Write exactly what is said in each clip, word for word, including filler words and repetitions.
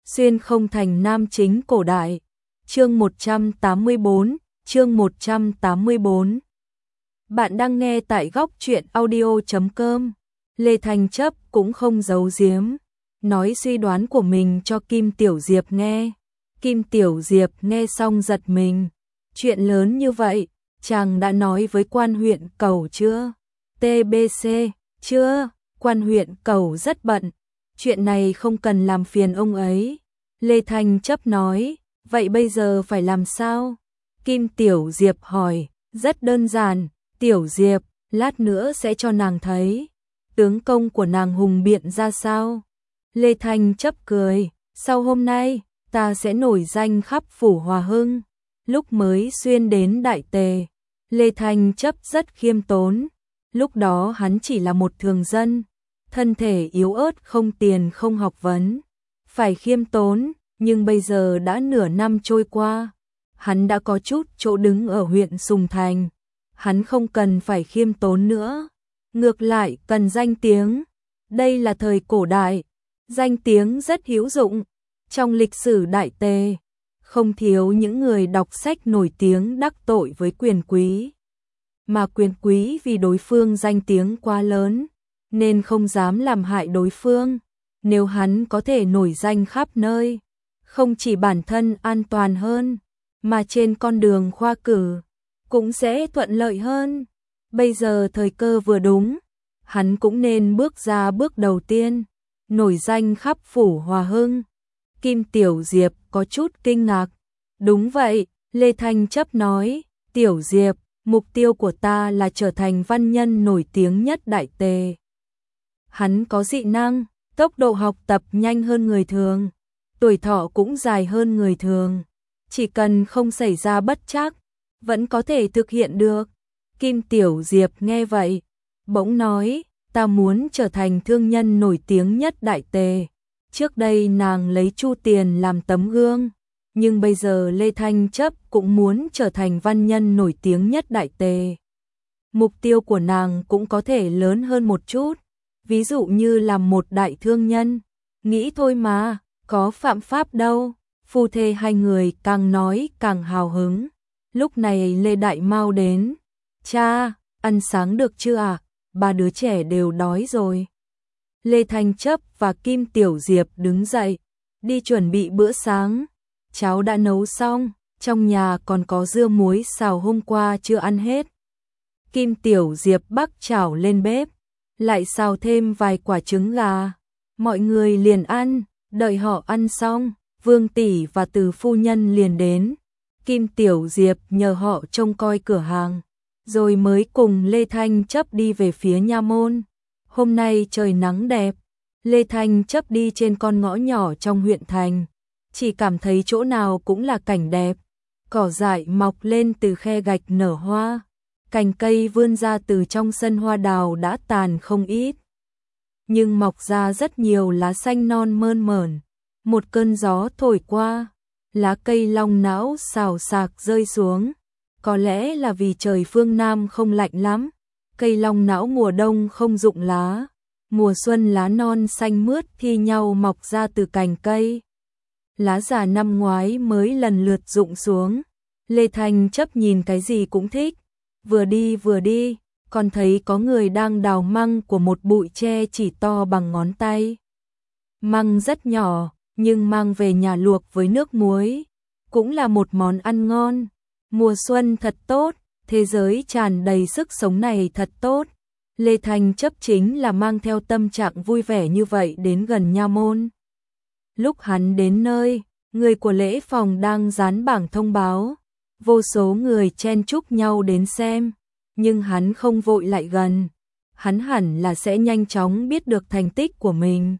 Xuyên không thành nam chính cổ đại. Chương một trăm tám mươi bốn, chương một trăm tám mươi bốn. Bạn đang nghe tại góc truyện audio chấm com. Lê Thanh Chấp cũng không giấu giếm, nói suy đoán của mình cho Kim Tiểu Diệp nghe. Kim Tiểu Diệp nghe xong giật mình. Chuyện lớn như vậy, chàng đã nói với quan huyện Cầu chưa? tê bê xê, chưa, quan huyện Cầu rất bận. Chuyện này không cần làm phiền ông ấy. Lê Thanh Chấp nói, vậy bây giờ phải làm sao? Kim Tiểu Diệp hỏi, rất đơn giản, Tiểu Diệp, lát nữa sẽ cho nàng thấy. Tướng công của nàng hùng biện ra sao? Lê Thanh Chấp cười, sau hôm nay, ta sẽ nổi danh khắp phủ Hòa Hưng. Lúc mới xuyên đến Đại Tề, Lê Thanh Chấp rất khiêm tốn. Lúc đó hắn chỉ là một thường dân, thân thể yếu ớt không tiền không học vấn. Phải khiêm tốn, nhưng bây giờ đã nửa năm trôi qua. Hắn đã có chút chỗ đứng ở huyện Sùng Thành. Hắn không cần phải khiêm tốn nữa. Ngược lại cần danh tiếng. Đây là thời cổ đại. Danh tiếng rất hữu dụng. Trong lịch sử Đại Tề, không thiếu những người đọc sách nổi tiếng đắc tội với quyền quý. Mà quyền quý vì đối phương danh tiếng quá lớn, nên không dám làm hại đối phương. Nếu hắn có thể nổi danh khắp nơi, không chỉ bản thân an toàn hơn, mà trên con đường khoa cử cũng sẽ thuận lợi hơn. Bây giờ thời cơ vừa đúng, hắn cũng nên bước ra bước đầu tiên, nổi danh khắp phủ Hòa Hưng. Kim Tiểu Diệp có chút kinh ngạc. Đúng vậy, Lê Thanh Chấp nói, Tiểu Diệp, mục tiêu của ta là trở thành văn nhân nổi tiếng nhất Đại Tề. Hắn có dị năng, tốc độ học tập nhanh hơn người thường, tuổi thọ cũng dài hơn người thường. Chỉ cần không xảy ra bất trắc, vẫn có thể thực hiện được. Kim Tiểu Diệp nghe vậy, bỗng nói, ta muốn trở thành thương nhân nổi tiếng nhất Đại Tề. Trước đây nàng lấy Chu Tiền làm tấm gương, nhưng bây giờ Lê Thanh Chấp cũng muốn trở thành văn nhân nổi tiếng nhất Đại Tề. Mục tiêu của nàng cũng có thể lớn hơn một chút, ví dụ như làm một đại thương nhân. Nghĩ thôi mà, có phạm pháp đâu. Phu thê hai người càng nói càng hào hứng. Lúc này Lê Đại Mao đến. Cha, ăn sáng được chưa ạ? À? Ba đứa trẻ đều đói rồi. Lê Thanh Chấp và Kim Tiểu Diệp đứng dậy, đi chuẩn bị bữa sáng. Cháo đã nấu xong, trong nhà còn có dưa muối xào hôm qua chưa ăn hết. Kim Tiểu Diệp bắc chảo lên bếp, lại xào thêm vài quả trứng gà. Mọi người liền ăn, đợi họ ăn xong, Vương tỷ và Từ phu nhân liền đến. Kim Tiểu Diệp nhờ họ trông coi cửa hàng, rồi mới cùng Lê Thanh Chấp đi về phía nha môn. Hôm nay trời nắng đẹp, Lê Thanh Chấp đi trên con ngõ nhỏ trong huyện thành, chỉ cảm thấy chỗ nào cũng là cảnh đẹp. Cỏ dại mọc lên từ khe gạch nở hoa, cành cây vươn ra từ trong sân hoa đào đã tàn không ít, nhưng mọc ra rất nhiều lá xanh non mơn mởn. Một cơn gió thổi qua, lá cây long não xào xạc rơi xuống. Có lẽ là vì trời phương Nam không lạnh lắm, cây long não mùa đông không rụng lá, mùa xuân lá non xanh mướt thi nhau mọc ra từ cành cây. Lá già năm ngoái mới lần lượt rụng xuống. Lê Thanh Chấp nhìn cái gì cũng thích, vừa đi vừa đi, còn thấy có người đang đào măng của một bụi tre chỉ to bằng ngón tay. Măng rất nhỏ, nhưng mang về nhà luộc với nước muối, cũng là một món ăn ngon. Mùa xuân thật tốt, thế giới tràn đầy sức sống này thật tốt. Lê Thanh Chấp chính là mang theo tâm trạng vui vẻ như vậy đến gần nha môn. Lúc hắn đến nơi, người của lễ phòng đang dán bảng thông báo. Vô số người chen chúc nhau đến xem, nhưng hắn không vội lại gần. Hắn hẳn là sẽ nhanh chóng biết được thành tích của mình.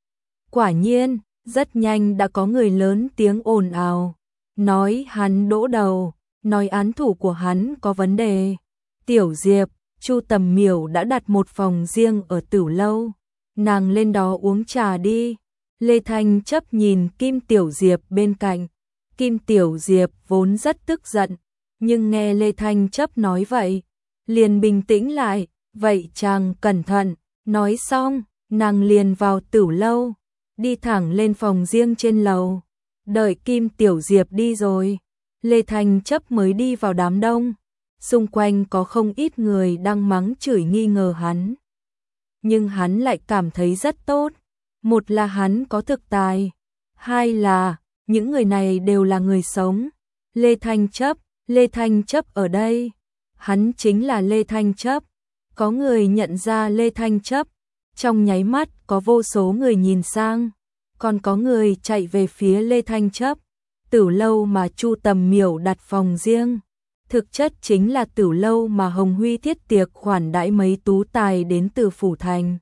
Quả nhiên, rất nhanh đã có người lớn tiếng ồn ào, nói hắn đỗ đầu, nói án thủ của hắn có vấn đề. Tiểu Diệp, Chu Tầm Miểu đã đặt một phòng riêng ở Tửu Lâu, nàng lên đó uống trà đi. Lê Thanh Chấp nhìn Kim Tiểu Diệp bên cạnh. Kim Tiểu Diệp vốn rất tức giận, nhưng nghe Lê Thanh Chấp nói vậy, liền bình tĩnh lại. Vậy chàng cẩn thận. Nói xong, nàng liền vào Tửu Lâu. đi thẳng lên phòng riêng trên lầu. Đợi Kim Tiểu Diệp đi rồi, Lê Thanh Chấp mới đi vào đám đông. Xung quanh có không ít người đang mắng chửi nghi ngờ hắn. Nhưng hắn lại cảm thấy rất tốt. Một là hắn có thực tài, hai là những người này đều là người sống. Lê Thanh Chấp, Lê Thanh Chấp ở đây. Hắn chính là Lê Thanh Chấp. Có người nhận ra Lê Thanh Chấp. Trong nháy mắt có vô số người nhìn sang. Còn có người chạy về phía Lê Thanh Chấp. Tử lâu mà Chu Tầm Miểu đặt phòng riêng. Thực chất chính là tử lâu mà Hồng Huy thiết tiệc khoản đãi mấy tú tài đến từ Phủ Thành.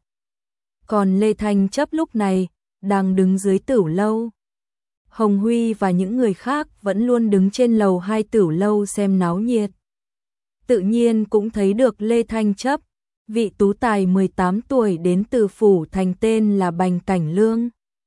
Còn Lê Thanh Chấp lúc này đang đứng dưới tử lâu. Hồng Huy và những người khác vẫn luôn đứng trên lầu hai tử lâu xem náo nhiệt. Tự nhiên cũng thấy được Lê Thanh Chấp, vị tú tài mười tám tuổi đến từ Phủ Thành tên là Bành Cảnh Lương.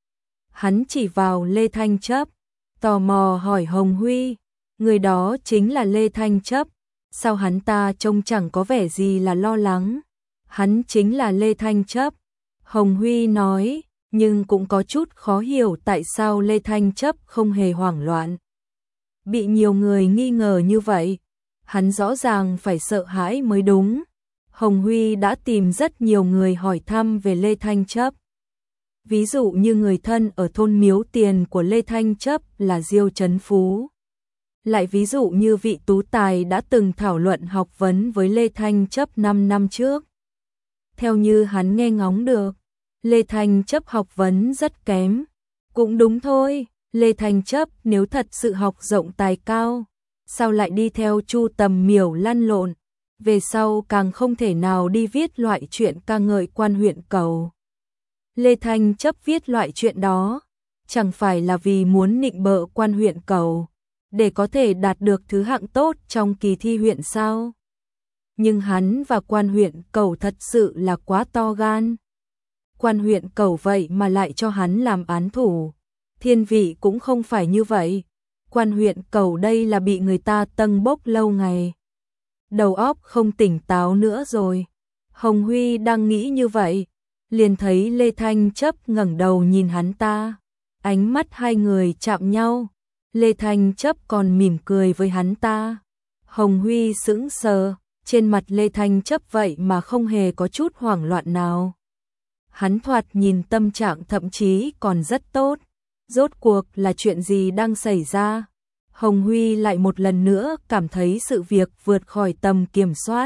Hắn chỉ vào Lê Thanh Chấp, tò mò hỏi Hồng Huy, người đó chính là Lê Thanh Chấp, sao hắn ta trông chẳng có vẻ gì là lo lắng. Hắn chính là Lê Thanh Chấp. Hồng Huy nói, nhưng cũng có chút khó hiểu tại sao Lê Thanh Chấp không hề hoảng loạn. Bị nhiều người nghi ngờ như vậy, hắn rõ ràng phải sợ hãi mới đúng. Hồng Huy đã tìm rất nhiều người hỏi thăm về Lê Thanh Chấp. Ví dụ như người thân ở thôn Miếu Tiền của Lê Thanh Chấp là Diêu Trấn Phú. Lại ví dụ như vị tú tài đã từng thảo luận học vấn với Lê Thanh Chấp năm năm trước. Theo như hắn nghe ngóng được, Lê Thanh Chấp học vấn rất kém. Cũng đúng thôi, Lê Thanh Chấp nếu thật sự học rộng tài cao, sao lại đi theo Chu Tầm Miểu lăn lộn, về sau càng không thể nào đi viết loại chuyện ca ngợi quan huyện cầu. Lê Thanh Chấp viết loại chuyện đó, chẳng phải là vì muốn nịnh bợ quan huyện cầu, để có thể đạt được thứ hạng tốt trong kỳ thi huyện sao? Nhưng hắn và quan huyện cầu thật sự là quá to gan. Quan huyện cầu vậy mà lại cho hắn làm án thủ. Thiên vị cũng không phải như vậy. Quan huyện cầu đây là bị người ta tâng bốc lâu ngày. Đầu óc không tỉnh táo nữa rồi. Hồng Huy đang nghĩ như vậy, liền thấy Lê Thanh Chấp ngẩng đầu nhìn hắn ta. Ánh mắt hai người chạm nhau. Lê Thanh Chấp còn mỉm cười với hắn ta. Hồng Huy sững sờ, trên mặt Lê Thanh Chấp vậy mà không hề có chút hoảng loạn nào. Hắn thoạt nhìn tâm trạng thậm chí còn rất tốt. Rốt cuộc là chuyện gì đang xảy ra? Hồng Huy lại một lần nữa cảm thấy sự việc vượt khỏi tầm kiểm soát.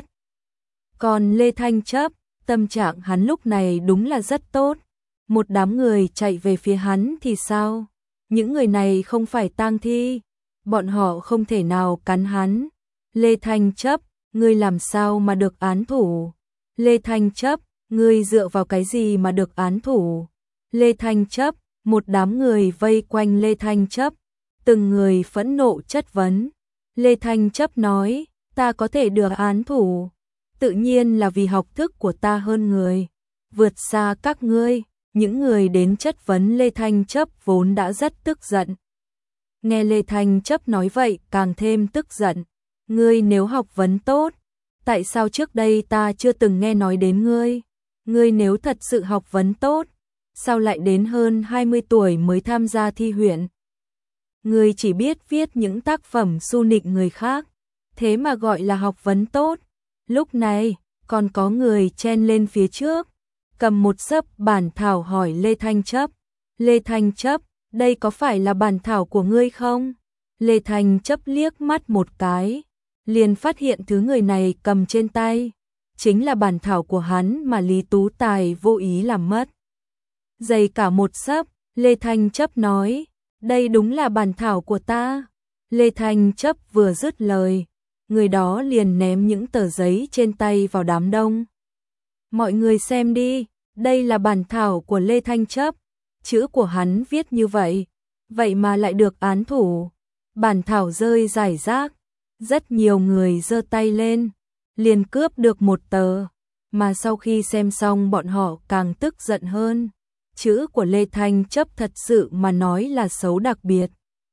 Còn Lê Thanh Chấp, tâm trạng hắn lúc này đúng là rất tốt. Một đám người chạy về phía hắn thì sao? Những người này không phải tang thi, bọn họ không thể nào cắn hắn. Lê Thanh Chấp, ngươi làm sao mà được án thủ? Lê Thanh Chấp, ngươi dựa vào cái gì mà được án thủ? Lê Thanh Chấp, một đám người vây quanh Lê Thanh Chấp, từng người phẫn nộ chất vấn. Lê Thanh Chấp nói, ta có thể được án thủ, tự nhiên là vì học thức của ta hơn người, vượt xa các ngươi. Những người đến chất vấn Lê Thanh Chấp vốn đã rất tức giận. Nghe Lê Thanh Chấp nói vậy càng thêm tức giận. Ngươi nếu học vấn tốt, tại sao trước đây ta chưa từng nghe nói đến ngươi? Ngươi nếu thật sự học vấn tốt, sao lại đến hơn hai mươi tuổi mới tham gia thi huyện? Ngươi chỉ biết viết những tác phẩm su nịnh người khác, thế mà gọi là học vấn tốt. Lúc này, còn có người chen lên phía trước, cầm một xấp bản thảo hỏi Lê Thanh Chấp. Lê Thanh Chấp, đây có phải là bản thảo của ngươi không? Lê Thanh Chấp liếc mắt một cái, liền phát hiện thứ người này cầm trên tay chính là bản thảo của hắn mà Lý Tú Tài vô ý làm mất. Dày cả một xấp, Lê Thanh Chấp nói, đây đúng là bản thảo của ta. Lê Thanh Chấp vừa dứt lời, người đó liền ném những tờ giấy trên tay vào đám đông. Mọi người xem đi, đây là bản thảo của Lê Thanh Chấp, chữ của hắn viết như vậy, vậy mà lại được án thủ. Bản thảo rơi rải rác, rất nhiều người giơ tay lên, liền cướp được một tờ, mà sau khi xem xong bọn họ càng tức giận hơn. Chữ của Lê Thanh Chấp thật sự mà nói là xấu đặc biệt,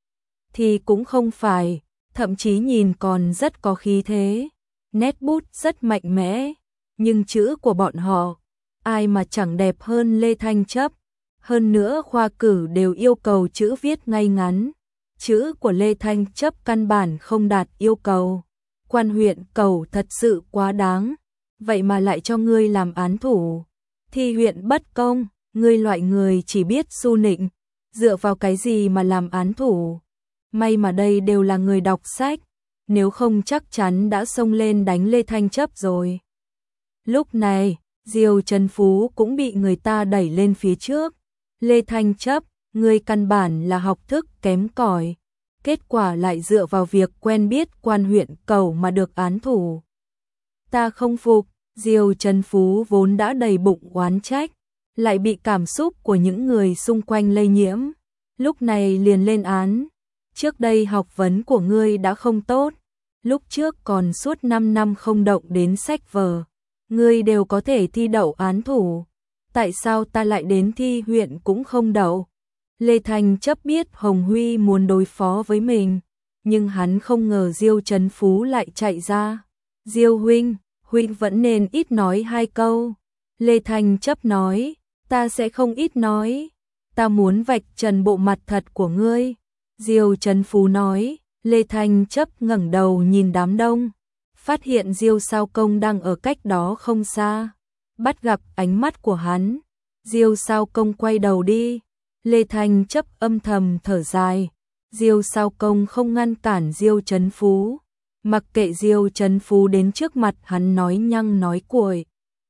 thì cũng không phải, thậm chí nhìn còn rất có khí thế, nét bút rất mạnh mẽ. Nhưng chữ của bọn họ, ai mà chẳng đẹp hơn Lê Thanh Chấp. Hơn nữa khoa cử đều yêu cầu chữ viết ngay ngắn. Chữ của Lê Thanh Chấp căn bản không đạt yêu cầu. Quan huyện cầu thật sự quá đáng. Vậy mà lại cho ngươi làm án thủ. Thi huyện bất công, ngươi loại người chỉ biết su nịnh. Dựa vào cái gì mà làm án thủ? May mà đây đều là người đọc sách. Nếu không chắc chắn đã xông lên đánh Lê Thanh Chấp rồi. Lúc này, Diêu Trấn Phú cũng bị người ta đẩy lên phía trước. Lê Thanh Chấp, ngươi căn bản là học thức kém cỏi, kết quả lại dựa vào việc quen biết quan huyện cầu mà được án thủ. Ta không phục. Diêu Trấn Phú vốn đã đầy bụng oán trách, lại bị cảm xúc của những người xung quanh lây nhiễm, lúc này liền lên án. Trước đây học vấn của ngươi đã không tốt, lúc trước còn suốt năm năm không động đến sách vở, ngươi đều có thể thi đậu án thủ, tại sao ta lại đến thi huyện cũng không đậu? Lê Thanh Chấp biết Hồng Huy muốn đối phó với mình, nhưng hắn không ngờ Diêu Trấn Phú lại chạy ra. Diêu huynh, huynh vẫn nên ít nói hai câu. Lê Thanh Chấp nói, ta sẽ không ít nói, ta muốn vạch trần bộ mặt thật của ngươi. Diêu Trấn Phú nói. Lê Thanh Chấp ngẩng đầu nhìn đám đông, phát hiện Diêu Sao Công đang ở cách đó không xa, bắt gặp ánh mắt của hắn. Diêu Sao Công quay đầu đi. Lê Thanh Chấp âm thầm thở dài. Diêu Sao Công không ngăn cản Diêu Trấn Phú, mặc kệ Diêu Trấn Phú đến trước mặt hắn nói nhăng nói cuội.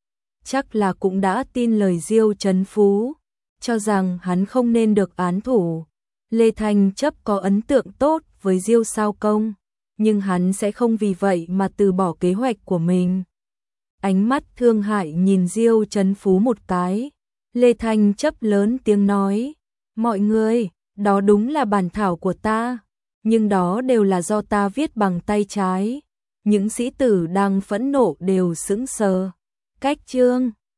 Chắc là cũng đã tin lời Diêu Trấn Phú, cho rằng hắn không nên được án thủ. Lê Thanh Chấp có ấn tượng tốt với Diêu Sao Công, nhưng hắn sẽ không vì vậy mà từ bỏ kế hoạch của mình. Ánh mắt thương hại nhìn Diêu Trấn Phú một cái. Lê Thanh Chấp lớn tiếng nói, mọi người, đó đúng là bản thảo của ta, nhưng đó đều là do ta viết bằng tay trái. Những sĩ tử đang phẫn nộ đều sững sờ. Cách chương